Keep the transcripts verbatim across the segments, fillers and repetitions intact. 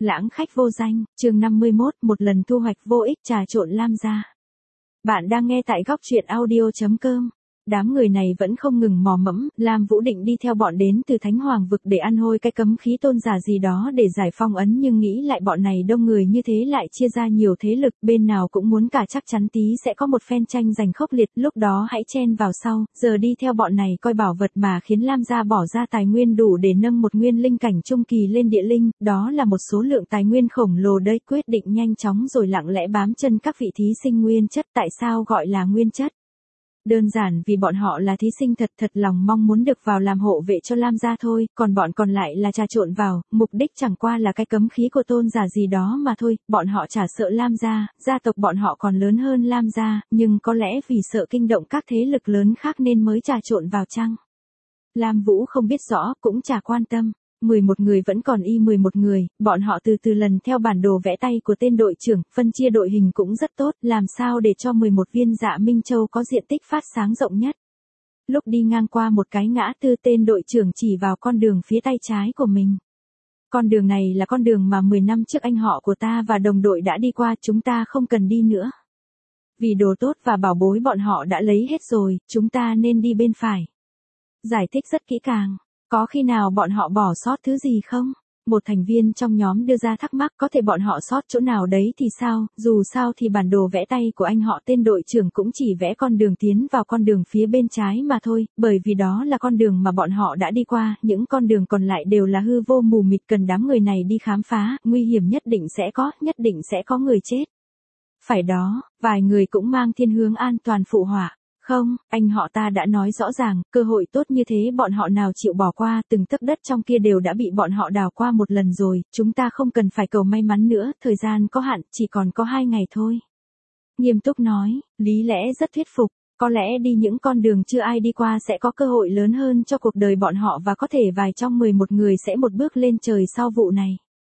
Lãng khách vô danh, chương năm mươi mốt, một lần thu hoạch vô ích trà trộn lam gia. Bạn đang nghe tại góc truyện audio chấm com. Đám người này vẫn không ngừng mò mẫm, Lam Vũ định đi theo bọn đến từ Thánh Hoàng vực để ăn hôi cái cấm khí tôn giả gì đó để giải phong ấn, nhưng nghĩ lại bọn này đông người như thế lại chia ra nhiều thế lực, bên nào cũng muốn cả, chắc chắn tí sẽ có một phen tranh giành khốc liệt, lúc đó hãy chen vào sau, giờ đi theo bọn này coi bảo vật mà khiến Lam gia bỏ ra tài nguyên đủ để nâng một nguyên linh cảnh trung kỳ lên địa linh, đó là một số lượng tài nguyên khổng lồ đây, quyết định nhanh chóng rồi lặng lẽ bám chân các vị thí sinh nguyên chất. Tại sao gọi là nguyên chất? Đơn giản vì bọn họ là thí sinh thật thật lòng mong muốn được vào làm hộ vệ cho Lam gia thôi, còn bọn còn lại là trà trộn vào, mục đích chẳng qua là cái cấm khí của tôn giả gì đó mà thôi, bọn họ chả sợ Lam gia, gia tộc bọn họ còn lớn hơn Lam gia, nhưng có lẽ vì sợ kinh động các thế lực lớn khác nên mới trà trộn vào chăng? Lam Vũ không biết rõ, cũng chả quan tâm. mười một người vẫn còn y mười một người, bọn họ từ từ lần theo bản đồ vẽ tay của tên đội trưởng, phân chia đội hình cũng rất tốt, làm sao để cho mười một viên Dạ Minh Châu có diện tích phát sáng rộng nhất. Lúc đi ngang qua một cái ngã tư, tên đội trưởng chỉ vào con đường phía tay trái của mình. Con đường này là con đường mà mười năm trước anh họ của ta và đồng đội đã đi qua, chúng ta không cần đi nữa. Vì đồ tốt và bảo bối bọn họ đã lấy hết rồi, chúng ta nên đi bên phải. Giải thích rất kỹ càng. Có khi nào bọn họ bỏ sót thứ gì không? Một thành viên trong nhóm đưa ra thắc mắc, có thể bọn họ sót chỗ nào đấy thì sao, dù sao thì bản đồ vẽ tay của anh họ tên đội trưởng cũng chỉ vẽ con đường tiến vào con đường phía bên trái mà thôi, bởi vì đó là con đường mà bọn họ đã đi qua, những con đường còn lại đều là hư vô mù mịt, cần đám người này đi khám phá, nguy hiểm nhất định sẽ có, nhất định sẽ có người chết. Phải đó, vài người cũng mang thiên hướng an toàn phụ họa. Không, anh họ ta đã nói rõ ràng, cơ hội tốt như thế bọn họ nào chịu bỏ qua, từng tấc đất trong kia đều đã bị bọn họ đào qua một lần rồi, chúng ta không cần phải cầu may mắn nữa, thời gian có hạn, chỉ còn có hai ngày thôi. Nghiêm túc nói, lý lẽ rất thuyết phục, có lẽ đi những con đường chưa ai đi qua sẽ có cơ hội lớn hơn cho cuộc đời bọn họ và có thể vài trong mười một người sẽ một bước lên trời sau vụ này.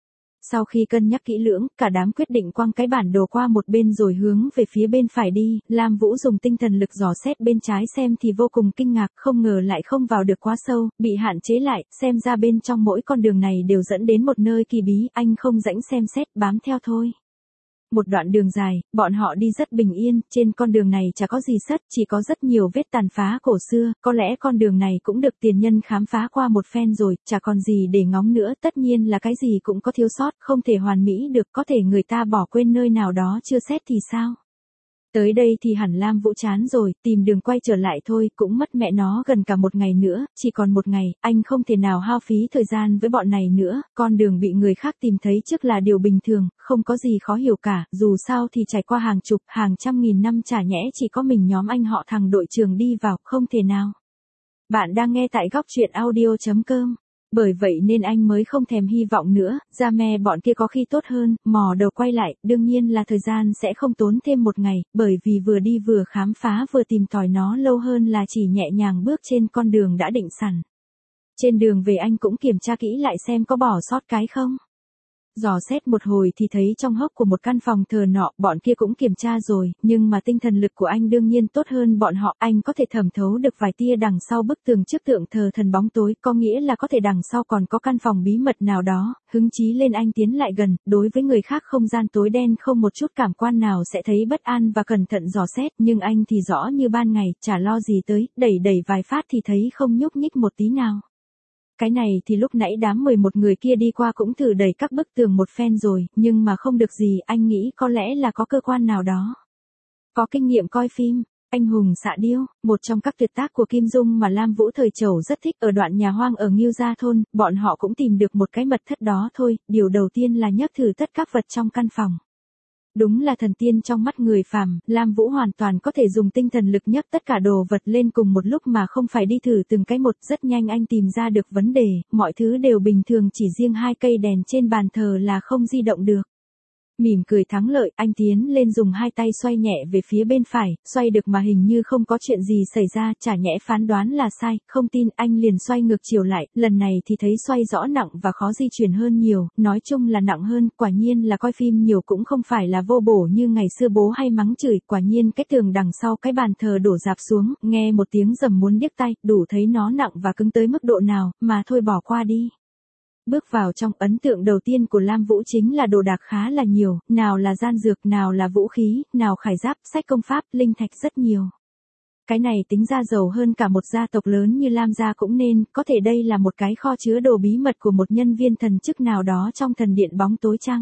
Sau khi cân nhắc kỹ lưỡng, cả đám quyết định quăng cái bản đồ qua một bên rồi hướng về phía bên phải đi. Lam Vũ dùng tinh thần lực dò xét bên trái xem thì vô cùng kinh ngạc, không ngờ lại không vào được quá sâu, bị hạn chế lại, xem ra bên trong mỗi con đường này đều dẫn đến một nơi kỳ bí, anh không rãnh xem xét, bám theo thôi. Một đoạn đường dài, bọn họ đi rất bình yên, trên con đường này chả có gì sất, chỉ có rất nhiều vết tàn phá cổ xưa, có lẽ con đường này cũng được tiền nhân khám phá qua một phen rồi, chả còn gì để ngóng nữa, tất nhiên là cái gì cũng có thiếu sót, không thể hoàn mỹ được, có thể người ta bỏ quên nơi nào đó chưa xét thì sao? Tới đây thì hẳn Lam Vũ chán rồi, tìm đường quay trở lại thôi, cũng mất mẹ nó gần cả một ngày nữa, chỉ còn một ngày, anh không thể nào hao phí thời gian với bọn này nữa, con đường bị người khác tìm thấy trước là điều bình thường, không có gì khó hiểu cả, dù sao thì trải qua hàng chục, hàng trăm nghìn năm chả nhẽ chỉ có mình nhóm anh họ thằng đội trưởng đi vào, không thể nào. Bạn đang nghe tại góc truyện audio chấm com. Bởi vậy nên anh mới không thèm hy vọng nữa, ra me bọn kia có khi tốt hơn, mò đầu quay lại, đương nhiên là thời gian sẽ không tốn thêm một ngày, bởi vì vừa đi vừa khám phá vừa tìm tòi nó lâu hơn là chỉ nhẹ nhàng bước trên con đường đã định sẵn. Trên đường về anh cũng kiểm tra kỹ lại xem có bỏ sót cái không. Dò xét một hồi thì thấy trong hốc của một căn phòng thờ nọ, bọn kia cũng kiểm tra rồi, nhưng mà tinh thần lực của anh đương nhiên tốt hơn bọn họ, anh có thể thẩm thấu được vài tia đằng sau bức tường trước tượng thờ thần bóng tối, có nghĩa là có thể đằng sau còn có căn phòng bí mật nào đó, hứng chí lên anh tiến lại gần, đối với người khác không gian tối đen không một chút cảm quan nào sẽ thấy bất an và cẩn thận dò xét, nhưng anh thì rõ như ban ngày, chả lo gì tới, đẩy đẩy vài phát thì thấy không nhúc nhích một tí nào. Cái này thì lúc nãy đám mười một người kia đi qua cũng thử đẩy các bức tường một phen rồi, nhưng mà không được gì, anh nghĩ có lẽ là có cơ quan nào đó. Có kinh nghiệm coi phim, anh hùng xạ điêu, một trong các tuyệt tác của Kim Dung mà Lam Vũ thời Trẩu rất thích, ở đoạn nhà hoang ở Ngưu Gia Thôn, bọn họ cũng tìm được một cái mật thất đó thôi, điều đầu tiên là nhấc thử tất các vật trong căn phòng. Đúng là thần tiên trong mắt người phàm, Lam Vũ hoàn toàn có thể dùng tinh thần lực nhấc tất cả đồ vật lên cùng một lúc mà không phải đi thử từng cái một, rất nhanh anh tìm ra được vấn đề, mọi thứ đều bình thường, chỉ riêng hai cây đèn trên bàn thờ là không di động được. Mỉm cười thắng lợi, anh tiến lên dùng hai tay xoay nhẹ về phía bên phải, xoay được mà hình như không có chuyện gì xảy ra, chả nhẽ phán đoán là sai, không tin, anh liền xoay ngược chiều lại, lần này thì thấy xoay rõ nặng và khó di chuyển hơn nhiều, nói chung là nặng hơn, quả nhiên là coi phim nhiều cũng không phải là vô bổ như ngày xưa bố hay mắng chửi, quả nhiên cái tường đằng sau cái bàn thờ đổ rạp xuống, nghe một tiếng rầm muốn điếc tai, đủ thấy nó nặng và cứng tới mức độ nào, mà thôi bỏ qua đi. bước vào trong ấn tượng đầu tiên của Lam Vũ chính là đồ đạc khá là nhiều, nào là gian dược, nào là vũ khí, nào khải giáp, sách công pháp, linh thạch rất nhiều. Cái này tính ra giàu hơn cả một gia tộc lớn như Lam gia cũng nên, có thể đây là một cái kho chứa đồ bí mật của một nhân viên thần chức nào đó trong thần điện bóng tối chăng?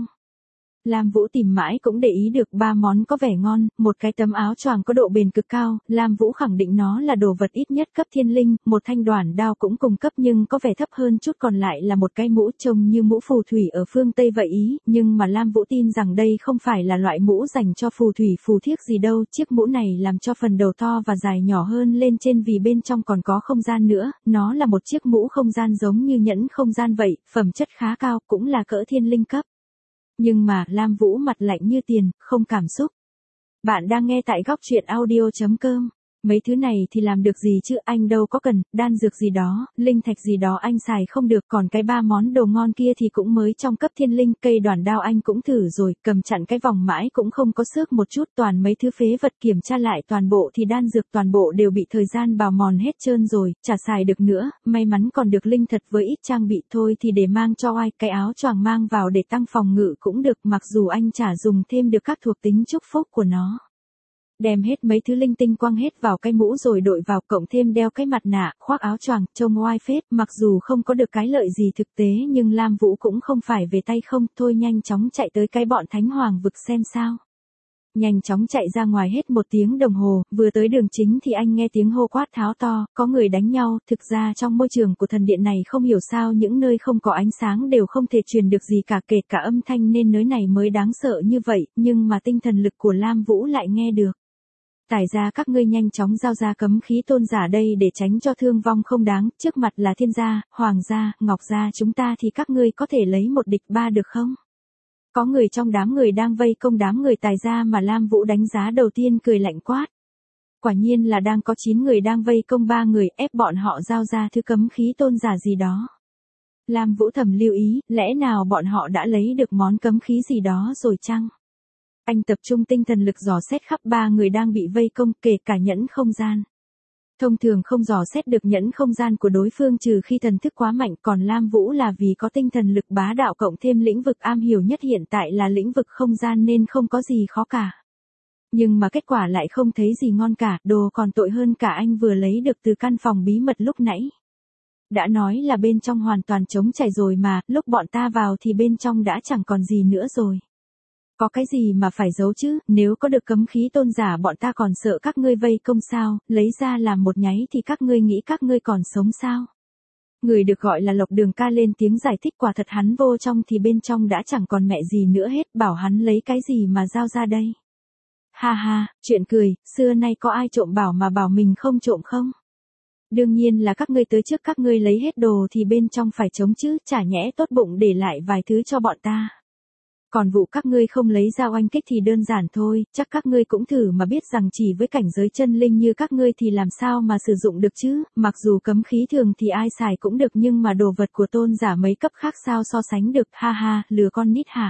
Lam Vũ tìm mãi cũng để ý được ba món có vẻ ngon, một cái tấm áo choàng có độ bền cực cao, Lam Vũ khẳng định nó là đồ vật ít nhất cấp thiên linh, một thanh đoản đao cũng cùng cấp nhưng có vẻ thấp hơn chút, còn lại là một cái mũ trông như mũ phù thủy ở phương Tây vậy ý, nhưng mà Lam Vũ tin rằng đây không phải là loại mũ dành cho phù thủy phù thiếc gì đâu, chiếc mũ này làm cho phần đầu to và dài nhỏ hơn lên trên vì bên trong còn có không gian nữa, nó là một chiếc mũ không gian giống như nhẫn không gian vậy, phẩm chất khá cao, cũng là cỡ thiên linh cấp. Nhưng mà, Lam Vũ mặt lạnh như tiền, không cảm xúc. Bạn đang nghe tại góc truyện audio chấm com. Mấy thứ này thì làm được gì chứ, anh đâu có cần, đan dược gì đó, linh thạch gì đó anh xài không được, còn cái ba món đồ ngon kia thì cũng mới trong cấp thiên linh, cây đoản đao anh cũng thử rồi, cầm chặn cái vòng mãi cũng không có xước một chút, toàn mấy thứ phế vật, kiểm tra lại toàn bộ thì đan dược toàn bộ đều bị thời gian bào mòn hết trơn rồi, chả xài được nữa, may mắn còn được linh thật với ít trang bị thôi thì để mang cho ai, cái áo choàng mang vào để tăng phòng ngự cũng được, mặc dù anh chả dùng thêm được các thuộc tính chúc phúc của nó. Đem hết mấy thứ linh tinh quăng hết vào cái mũ rồi đội vào, cộng thêm đeo cái mặt nạ, khoác áo choàng, trông oai phết, mặc dù không có được cái lợi gì thực tế nhưng Lam Vũ cũng không phải về tay không, thôi nhanh chóng chạy tới cái bọn Thánh Hoàng vực xem sao. Nhanh chóng chạy ra ngoài hết một tiếng đồng hồ, vừa tới đường chính thì anh nghe tiếng hô quát tháo to, có người đánh nhau, thực ra trong môi trường của thần điện này không hiểu sao những nơi không có ánh sáng đều không thể truyền được gì cả, kể cả âm thanh nên nơi này mới đáng sợ như vậy, nhưng mà tinh thần lực của Lam Vũ lại nghe được. Tài ra các ngươi nhanh chóng giao ra cấm khí tôn giả đây để tránh cho thương vong không đáng, trước mặt là thiên gia, hoàng gia, ngọc gia chúng ta thì các ngươi có thể lấy một địch ba được không? Có người trong đám người đang vây công đám người tài gia mà Lam Vũ đánh giá đầu tiên cười lạnh quát. Quả nhiên là đang có chín người đang vây công ba người, ép bọn họ giao ra thứ cấm khí tôn giả gì đó. Lam Vũ thầm lưu ý, lẽ nào bọn họ đã lấy được món cấm khí gì đó rồi chăng? Anh tập trung tinh thần lực dò xét khắp ba người đang bị vây công, kể cả nhẫn không gian. Thông thường không dò xét được nhẫn không gian của đối phương trừ khi thần thức quá mạnh, còn Lam Vũ là vì có tinh thần lực bá đạo cộng thêm lĩnh vực am hiểu nhất hiện tại là lĩnh vực không gian nên không có gì khó cả. Nhưng mà kết quả lại không thấy gì ngon cả, đồ còn tội hơn cả anh vừa lấy được từ căn phòng bí mật lúc nãy. Đã nói là bên trong hoàn toàn trống trải rồi mà, lúc bọn ta vào thì bên trong đã chẳng còn gì nữa rồi. Có cái gì mà phải giấu chứ, nếu có được cấm khí tôn giả bọn ta còn sợ các ngươi vây công sao, lấy ra làm một nháy thì các ngươi nghĩ các ngươi còn sống sao? Người được gọi là Lộc Đường ca lên tiếng giải thích, quả thật hắn vô trong thì bên trong đã chẳng còn mẹ gì nữa hết, bảo hắn lấy cái gì mà giao ra đây. Ha ha, chuyện cười, xưa nay có ai trộm bảo mà bảo mình không trộm không? Đương nhiên là các ngươi tới trước, các ngươi lấy hết đồ thì bên trong phải trống chứ, chả nhẽ tốt bụng để lại vài thứ cho bọn ta. Còn vụ các ngươi không lấy ra oanh kích thì đơn giản thôi, chắc các ngươi cũng thử mà biết rằng chỉ với cảnh giới chân linh như các ngươi thì làm sao mà sử dụng được chứ, mặc dù cấm khí thường thì ai xài cũng được nhưng mà đồ vật của tôn giả mấy cấp khác sao so sánh được, ha ha, lừa con nít hả?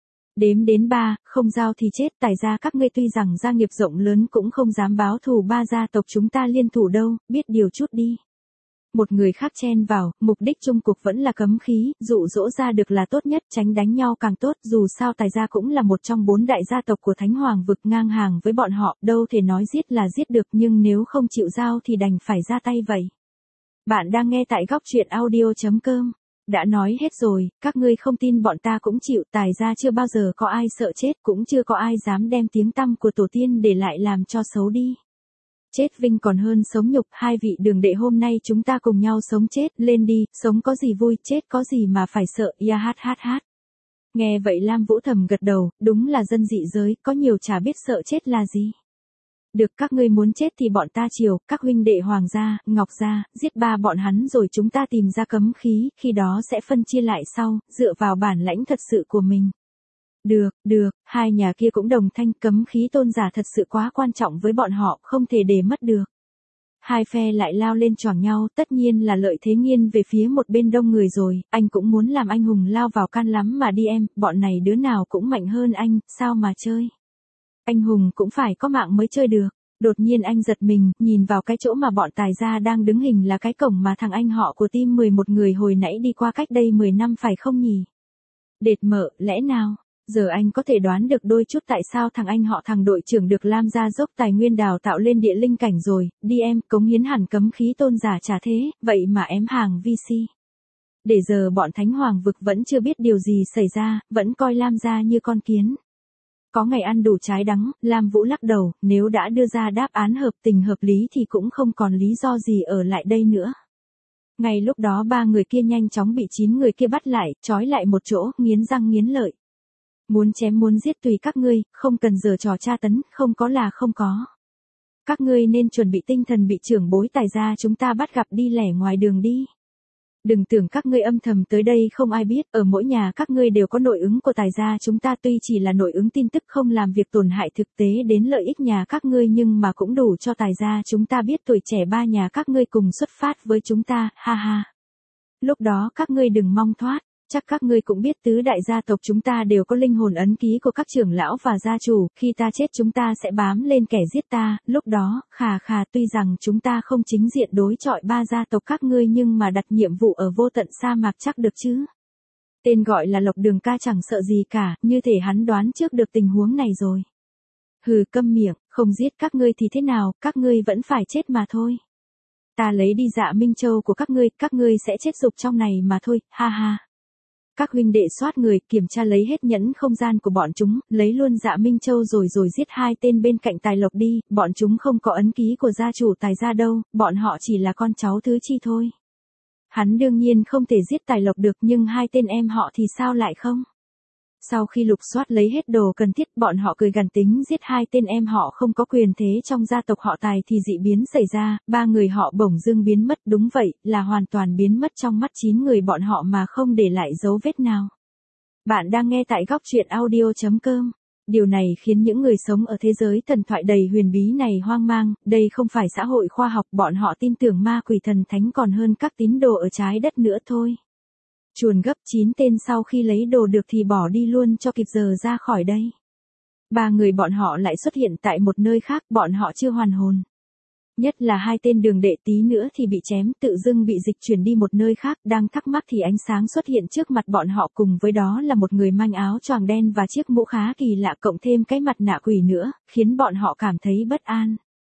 Đếm đến ba, không giao thì chết, tài ra các ngươi tuy rằng gia nghiệp rộng lớn cũng không dám báo thù ba gia tộc chúng ta liên thủ đâu, biết điều chút đi. Một người khác chen vào, mục đích chung cuộc vẫn là cấm khí, dụ dỗ ra được là tốt nhất, tránh đánh nhau càng tốt, dù sao tài gia cũng là một trong bốn đại gia tộc của Thánh Hoàng vực, ngang hàng với bọn họ, đâu thể nói giết là giết được nhưng nếu không chịu giao thì đành phải ra tay vậy. Bạn đang nghe tại góc truyện audio chấm com. Đã nói hết rồi, các ngươi không tin bọn ta cũng chịu, tài gia chưa bao giờ có ai sợ chết, cũng chưa có ai dám đem tiếng tăm của tổ tiên để lại làm cho xấu đi. Chết vinh còn hơn sống nhục, hai vị đường đệ hôm nay chúng ta cùng nhau sống chết, lên đi, sống có gì vui, chết có gì mà phải sợ, ya hát hát hát. Nghe vậy Lam Vũ thầm gật đầu, đúng là dân dị giới, có nhiều chả biết sợ chết là gì. Được, các ngươi muốn chết thì bọn ta chiều, các huynh đệ Hoàng gia, Ngọc gia, giết ba bọn hắn rồi chúng ta tìm ra cấm khí, khi đó sẽ phân chia lại sau, dựa vào bản lãnh thật sự của mình. Được, được, hai nhà kia cũng đồng thanh, cấm khí tôn giả thật sự quá quan trọng với bọn họ, không thể để mất được. Hai phe lại lao lên choảng nhau, tất nhiên là lợi thế nghiêng về phía một bên đông người rồi, anh cũng muốn làm anh hùng lao vào can lắm mà đi em, bọn này đứa nào cũng mạnh hơn anh, sao mà chơi. Anh hùng cũng phải có mạng mới chơi được. Đột nhiên anh giật mình, nhìn vào cái chỗ mà bọn Tài gia đang đứng hình là cái cổng mà thằng anh họ của team mười một người hồi nãy đi qua cách đây mười năm phải không nhỉ? Đệt mợ, lẽ nào? Giờ anh có thể đoán được đôi chút tại sao thằng anh họ thằng đội trưởng được Lam gia dốc tài nguyên đào tạo lên địa linh cảnh rồi, đi em, cống hiến hẳn cấm khí tôn giả trả thế, vậy mà ém hàng vi si. Để giờ bọn Thánh Hoàng vực vẫn chưa biết điều gì xảy ra, vẫn coi Lam gia như con kiến. Có ngày ăn đủ trái đắng, Lam Vũ lắc đầu, nếu đã đưa ra đáp án hợp tình hợp lý thì cũng không còn lý do gì ở lại đây nữa. Ngay lúc đó ba người kia nhanh chóng bị chín người kia bắt lại, trói lại một chỗ, nghiến răng nghiến lợi. Muốn chém muốn giết tùy các ngươi, không cần giở trò tra tấn, không có là không có. Các ngươi nên chuẩn bị tinh thần bị trưởng bối Tài gia chúng ta bắt gặp đi lẻ ngoài đường đi. Đừng tưởng các ngươi âm thầm tới đây không ai biết, ở mỗi nhà các ngươi đều có nội ứng của Tài gia chúng ta, tuy chỉ là nội ứng tin tức không làm việc tổn hại thực tế đến lợi ích nhà các ngươi nhưng mà cũng đủ cho Tài gia chúng ta biết tuổi trẻ ba nhà các ngươi cùng xuất phát với chúng ta, ha ha. Lúc đó các ngươi đừng mong thoát. Chắc các ngươi cũng biết tứ đại gia tộc chúng ta đều có linh hồn ấn ký của các trưởng lão và gia chủ, khi ta chết chúng ta sẽ bám lên kẻ giết ta, lúc đó, khà khà tuy rằng chúng ta không chính diện đối chọi ba gia tộc các ngươi nhưng mà đặt nhiệm vụ ở vô tận sa mạc chắc được chứ. Tên gọi là Lộc Đường ca chẳng sợ gì cả, như thể hắn đoán trước được tình huống này rồi. Hừ, câm miệng, không giết các ngươi thì thế nào, các ngươi vẫn phải chết mà thôi. Ta lấy đi Dạ Minh Châu của các ngươi, các ngươi sẽ chết dục trong này mà thôi, ha ha. Các huynh đệ soát người, kiểm tra lấy hết nhẫn không gian của bọn chúng, lấy luôn Dạ Minh Châu rồi rồi giết hai tên bên cạnh Tài Lộc đi, bọn chúng không có ấn ký của gia chủ Tài gia đâu, bọn họ chỉ là con cháu thứ chi thôi. Hắn đương nhiên không thể giết Tài Lộc được nhưng hai tên em họ thì sao lại không? Sau khi lục soát lấy hết đồ cần thiết, bọn họ cười gằn tính giết hai tên em họ không có quyền thế trong gia tộc họ Tài thì dị biến xảy ra, ba người họ bỗng dưng biến mất, đúng vậy, là hoàn toàn biến mất trong mắt chín người bọn họ mà không để lại dấu vết nào. Bạn đang nghe tại góc truyện audio chấm com. Điều này khiến những người sống ở thế giới thần thoại đầy huyền bí này hoang mang, đây không phải xã hội khoa học, bọn họ tin tưởng ma quỷ thần thánh còn hơn các tín đồ ở trái đất nữa thôi. Chuồn gấp chín tên sau khi lấy đồ được thì bỏ đi luôn cho kịp giờ ra khỏi đây. Ba người bọn họ lại xuất hiện tại một nơi khác, bọn họ chưa hoàn hồn. Nhất là hai tên Đường Đệ tí nữa thì bị chém, tự dưng bị dịch chuyển đi một nơi khác, đang thắc mắc thì ánh sáng xuất hiện trước mặt bọn họ, cùng với đó là một người manh áo choàng đen và chiếc mũ khá kỳ lạ cộng thêm cái mặt nạ quỷ nữa, khiến bọn họ cảm thấy bất an.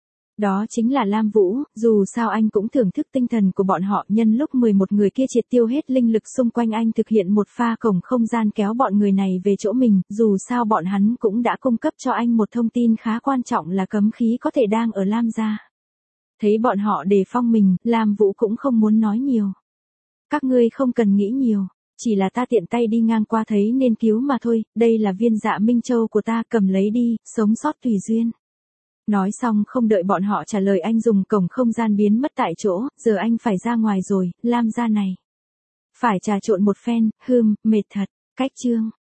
Đó chính là Lam Vũ, dù sao anh cũng thưởng thức tinh thần của bọn họ, nhân lúc mười một người kia triệt tiêu hết linh lực xung quanh anh thực hiện một pha cổng không gian kéo bọn người này về chỗ mình, dù sao bọn hắn cũng đã cung cấp cho anh một thông tin khá quan trọng là cấm khí có thể đang ở Lam gia. Thấy bọn họ đề phong mình, Lam Vũ cũng không muốn nói nhiều. Các ngươi không cần nghĩ nhiều, chỉ là ta tiện tay đi ngang qua thấy nên cứu mà thôi, đây là viên Dạ Minh Châu của ta, cầm lấy đi, sống sót tùy duyên. Nói xong không đợi bọn họ trả lời anh dùng cổng không gian biến mất tại chỗ, giờ anh phải ra ngoài rồi, Lam gia này. Phải trà trộn một phen, hừm, mệt thật, cách chương.